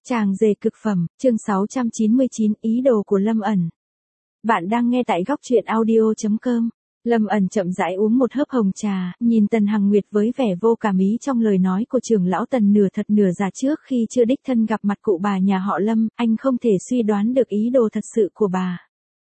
Chàng rể cực phẩm, chương 699, ý đồ của Lâm ẩn. Bạn đang nghe tại góc truyện audio.com. Lâm ẩn chậm rãi uống một hớp hồng trà, nhìn Tần Hằng Nguyệt với vẻ vô cảm ý trong lời nói của trưởng lão Tần nửa thật nửa giả. Trước khi chưa đích thân gặp mặt cụ bà nhà họ Lâm, anh không thể suy đoán được ý đồ thật sự của bà.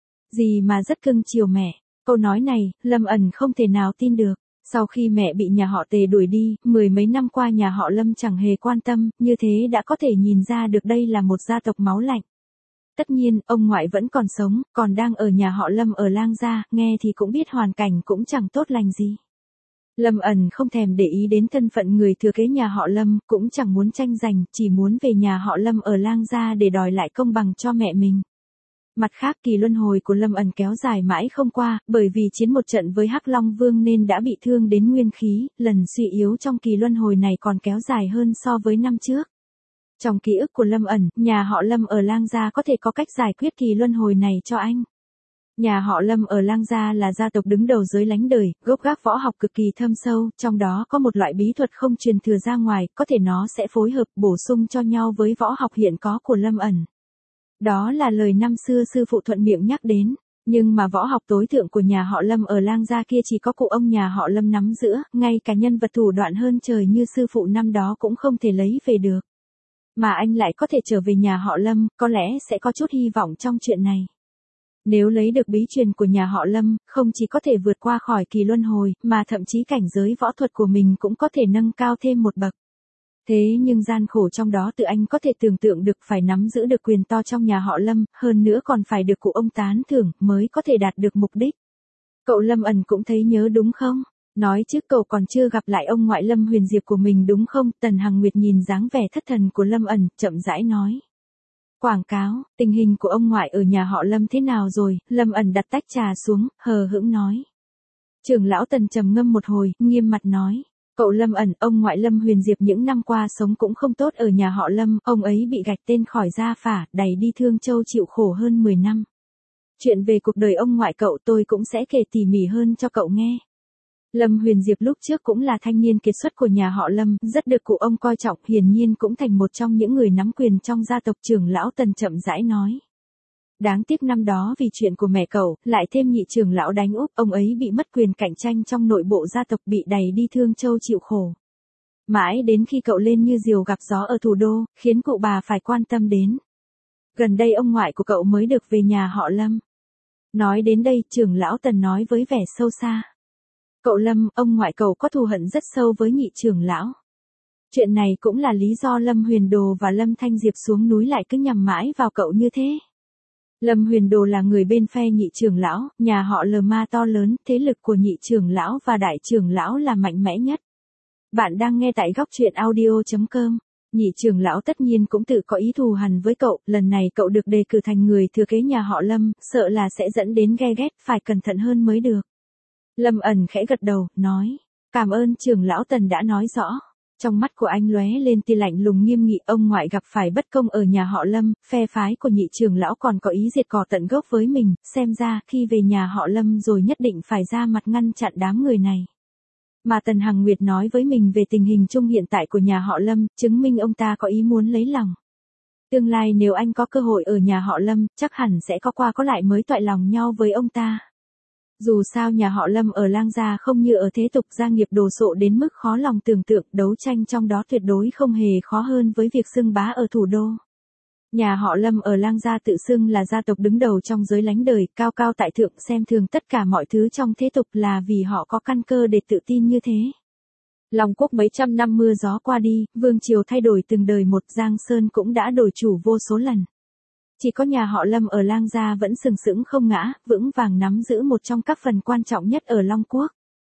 Gì mà rất cưng chiều mẹ. Câu nói này, Lâm ẩn không thể nào tin được. Sau khi mẹ bị nhà họ Tề đuổi đi, mười mấy năm qua nhà họ Lâm chẳng hề quan tâm, như thế đã có thể nhìn ra được đây là một gia tộc máu lạnh. Tất nhiên, ông ngoại vẫn còn sống, còn đang ở nhà họ Lâm ở Lang Gia, nghe thì cũng biết hoàn cảnh cũng chẳng tốt lành gì. Lâm ẩn không thèm để ý đến thân phận người thừa kế nhà họ Lâm, cũng chẳng muốn tranh giành, chỉ muốn về nhà họ Lâm ở Lang Gia để đòi lại công bằng cho mẹ mình. Mặt khác kỳ luân hồi của Lâm ẩn kéo dài mãi không qua, bởi vì chiến một trận với Hắc Long Vương nên đã bị thương đến nguyên khí, lần suy yếu trong kỳ luân hồi này còn kéo dài hơn so với năm trước. Trong ký ức của Lâm ẩn, nhà họ Lâm ở Lang Gia có thể có cách giải quyết kỳ luân hồi này cho anh. Nhà họ Lâm ở Lang Gia là gia tộc đứng đầu giới lánh đời, gốc gác võ học cực kỳ thâm sâu, trong đó có một loại bí thuật không truyền thừa ra ngoài, có thể nó sẽ phối hợp bổ sung cho nhau với võ học hiện có của Lâm ẩn. Đó là lời năm xưa sư phụ thuận miệng nhắc đến, nhưng mà võ học tối thượng của nhà họ Lâm ở Lang Gia kia chỉ có cụ ông nhà họ Lâm nắm giữ, ngay cả nhân vật thủ đoạn hơn trời như sư phụ năm đó cũng không thể lấy về được. Mà anh lại có thể trở về nhà họ Lâm, có lẽ sẽ có chút hy vọng trong chuyện này. Nếu lấy được bí truyền của nhà họ Lâm, không chỉ có thể vượt qua khỏi kỳ luân hồi, mà thậm chí cảnh giới võ thuật của mình cũng có thể nâng cao thêm một bậc. Thế nhưng gian khổ trong đó tự anh có thể tưởng tượng được, phải nắm giữ được quyền to trong nhà họ Lâm, hơn nữa còn phải được cụ ông tán thưởng, mới có thể đạt được mục đích. Cậu Lâm ẩn cũng thấy nhớ đúng không? Nói chứ cậu còn chưa gặp lại ông ngoại Lâm Huyền Diệp của mình đúng không? Tần Hằng Nguyệt nhìn dáng vẻ thất thần của Lâm ẩn, chậm rãi nói. Quảng cáo, tình hình của ông ngoại ở nhà họ Lâm thế nào rồi? Lâm ẩn đặt tách trà xuống, hờ hững nói. Trưởng lão Tần trầm ngâm một hồi, nghiêm mặt nói. Cậu Lâm ẩn, ông ngoại Lâm Huyền Diệp những năm qua sống cũng không tốt ở nhà họ Lâm, ông ấy bị gạch tên khỏi gia phả, đày đi Thương Châu chịu khổ hơn 10 năm. Chuyện về cuộc đời ông ngoại cậu tôi cũng sẽ kể tỉ mỉ hơn cho cậu nghe. Lâm Huyền Diệp lúc trước cũng là thanh niên kiệt xuất của nhà họ Lâm, rất được cụ ông coi trọng, hiển nhiên cũng thành một trong những người nắm quyền trong gia tộc. Trưởng lão Tần chậm rãi nói. Đáng tiếc năm đó vì chuyện của mẹ cậu, lại thêm nhị trưởng lão đánh úp, ông ấy bị mất quyền cạnh tranh trong nội bộ gia tộc, bị đày đi Thương Châu chịu khổ. Mãi đến khi cậu lên như diều gặp gió ở thủ đô, khiến cụ bà phải quan tâm đến. Gần đây ông ngoại của cậu mới được về nhà họ Lâm. Nói đến đây, trưởng lão Tần nói với vẻ sâu xa. Cậu Lâm, ông ngoại cậu có thù hận rất sâu với nhị trưởng lão. Chuyện này cũng là lý do Lâm Huyền Đồ và Lâm Thanh Diệp xuống núi lại cứ nhằm mãi vào cậu như thế. Lâm Huyền Đồ là người bên phe nhị trưởng lão, nhà họ Lờ Ma to lớn, thế lực của nhị trưởng lão và đại trưởng lão là mạnh mẽ nhất. Bạn đang nghe tại góc truyện audio.com. Nhị trưởng lão tất nhiên cũng tự có ý thù hằn với cậu, lần này cậu được đề cử thành người thừa kế nhà họ Lâm, sợ là sẽ dẫn đến ghe ghét, phải cẩn thận hơn mới được. Lâm ẩn khẽ gật đầu, nói, cảm ơn trưởng lão Tần đã nói rõ. Trong mắt của anh lóe lên tia lạnh lùng nghiêm nghị, ông ngoại gặp phải bất công ở nhà họ Lâm, phe phái của nhị trưởng lão còn có ý diệt cỏ tận gốc với mình, xem ra khi về nhà họ Lâm rồi nhất định phải ra mặt ngăn chặn đám người này. Mà Tần Hằng Nguyệt nói với mình về tình hình chung hiện tại của nhà họ Lâm, chứng minh ông ta có ý muốn lấy lòng. Tương lai nếu anh có cơ hội ở nhà họ Lâm, chắc hẳn sẽ có qua có lại mới toại lòng nhau với ông ta. Dù sao nhà họ Lâm ở Lang Gia không như ở thế tục, gia nghiệp đồ sộ đến mức khó lòng tưởng tượng, đấu tranh trong đó tuyệt đối không hề khó hơn với việc xưng bá ở thủ đô. Nhà họ Lâm ở Lang Gia tự xưng là gia tộc đứng đầu trong giới lánh đời, cao cao tại thượng, xem thường tất cả mọi thứ trong thế tục là vì họ có căn cơ để tự tin như thế. Long quốc mấy trăm năm mưa gió qua đi, vương triều thay đổi từng đời một, Giang Sơn cũng đã đổi chủ vô số lần. Chỉ có nhà họ Lâm ở Lang Gia vẫn sừng sững không ngã, vững vàng nắm giữ một trong các phần quan trọng nhất ở Long Quốc.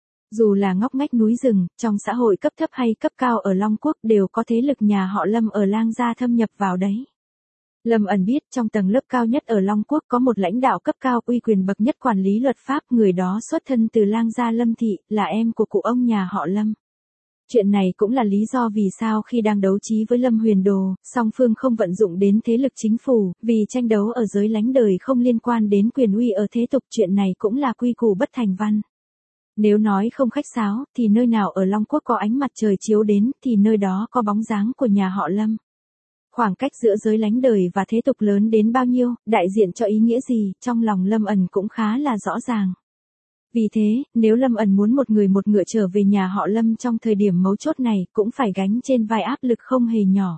Dù là ngóc ngách núi rừng, trong xã hội cấp thấp hay cấp cao ở Long Quốc đều có thế lực nhà họ Lâm ở Lang Gia thâm nhập vào đấy. Lâm ẩn biết trong tầng lớp cao nhất ở Long Quốc có một lãnh đạo cấp cao uy quyền bậc nhất quản lý luật pháp, người đó xuất thân từ Lang Gia Lâm Thị, là em của cụ ông nhà họ Lâm. Chuyện này cũng là lý do vì sao khi đang đấu trí với Lâm Huyền Đồ, song phương không vận dụng đến thế lực chính phủ, vì tranh đấu ở giới lánh đời không liên quan đến quyền uy ở thế tục, chuyện này cũng là quy củ bất thành văn. Nếu nói không khách sáo, thì nơi nào ở Long Quốc có ánh mặt trời chiếu đến, thì nơi đó có bóng dáng của nhà họ Lâm. Khoảng cách giữa giới lánh đời và thế tục lớn đến bao nhiêu, đại diện cho ý nghĩa gì, trong lòng Lâm ẩn cũng khá là rõ ràng. Vì thế, nếu Lâm ẩn muốn một người một ngựa trở về nhà họ Lâm trong thời điểm mấu chốt này, cũng phải gánh trên vai áp lực không hề nhỏ.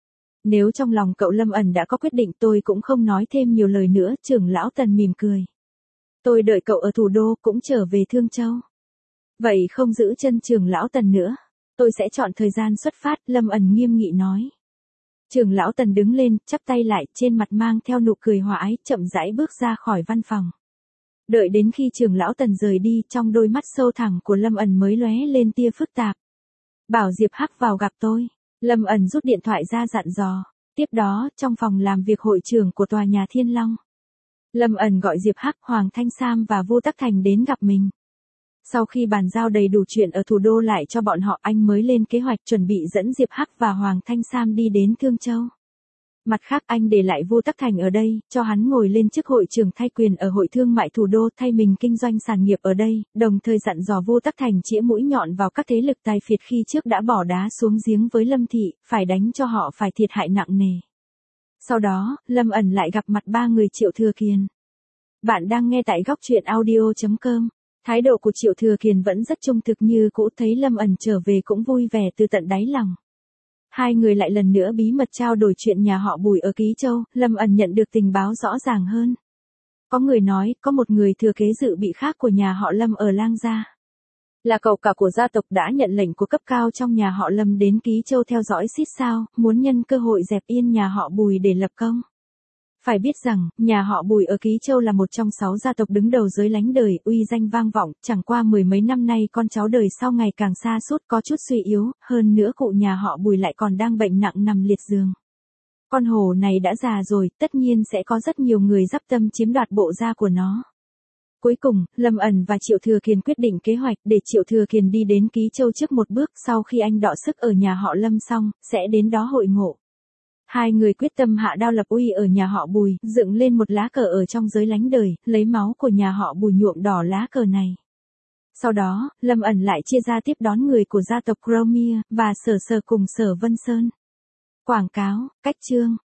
Nếu trong lòng cậu Lâm ẩn đã có quyết định, tôi cũng không nói thêm nhiều lời nữa, trưởng lão Tần mỉm cười. Tôi đợi cậu ở thủ đô, cũng trở về Thương Châu. Vậy không giữ chân trưởng lão Tần nữa. Tôi sẽ chọn thời gian xuất phát, Lâm ẩn nghiêm nghị nói. Trưởng lão Tần đứng lên, chắp tay lại, trên mặt mang theo nụ cười hòa ái, chậm rãi bước ra khỏi văn phòng. Đợi đến khi trưởng lão Tần rời đi, trong đôi mắt sâu thẳm của Lâm ẩn mới lóe lên tia phức tạp. Bảo Diệp Hắc vào gặp tôi. Lâm ẩn rút điện thoại ra dặn dò. Tiếp đó, trong phòng làm việc hội trưởng của tòa nhà Thiên Long, Lâm ẩn gọi Diệp Hắc, Hoàng Thanh Sam và Vu Tắc Thành đến gặp mình. Sau khi bàn giao đầy đủ chuyện ở thủ đô lại cho bọn họ, anh mới lên kế hoạch chuẩn bị dẫn Diệp Hắc và Hoàng Thanh Sam đi đến Thương Châu. Mặt khác, anh để lại Vu Tắc Thành ở đây, cho hắn ngồi lên chức hội trưởng thay quyền ở hội thương mại thủ đô, thay mình kinh doanh sản nghiệp ở đây, đồng thời dặn dò Vu Tắc Thành chĩa mũi nhọn vào các thế lực tài phiệt khi trước đã bỏ đá xuống giếng với Lâm Thị, phải đánh cho họ phải thiệt hại nặng nề. Sau đó, Lâm ẩn lại gặp mặt ba người Triệu Thừa Kiền. Bạn đang nghe tại góc truyện audio.com. Thái độ của Triệu Thừa Kiền vẫn rất trung thực như cũ, thấy Lâm ẩn trở về cũng vui vẻ từ tận đáy lòng. Hai người lại lần nữa bí mật trao đổi chuyện nhà họ Bùi ở Ký Châu, Lâm ẩn nhận được tình báo rõ ràng hơn. Có người nói, có một người thừa kế dự bị khác của nhà họ Lâm ở Lang Gia. Là cậu cả của gia tộc đã nhận lệnh của cấp cao trong nhà họ Lâm đến Ký Châu theo dõi xít sao, muốn nhân cơ hội dẹp yên nhà họ Bùi để lập công. Phải biết rằng, nhà họ Bùi ở Ký Châu là một trong 6 gia tộc đứng đầu giới lánh đời, uy danh vang vọng, chẳng qua mười mấy năm nay con cháu đời sau ngày càng sa sút, có chút suy yếu, hơn nữa cụ nhà họ Bùi lại còn đang bệnh nặng nằm liệt giường. Con hổ này đã già rồi, tất nhiên sẽ có rất nhiều người dắp tâm chiếm đoạt bộ da của nó. Cuối cùng, Lâm ẩn và Triệu Thừa Kiền quyết định kế hoạch để Triệu Thừa Kiền đi đến Ký Châu trước một bước, sau khi anh đọ sức ở nhà họ Lâm xong, sẽ đến đó hội ngộ. Hai người quyết tâm hạ đao lập uy ở nhà họ Bùi, dựng lên một lá cờ ở trong giới lánh đời, lấy máu của nhà họ Bùi nhuộm đỏ lá cờ này. Sau đó, Lâm ẩn lại chia ra tiếp đón người của gia tộc Cromia và Sở Sở cùng Sở Vân Sơn. Quảng cáo, cách chương.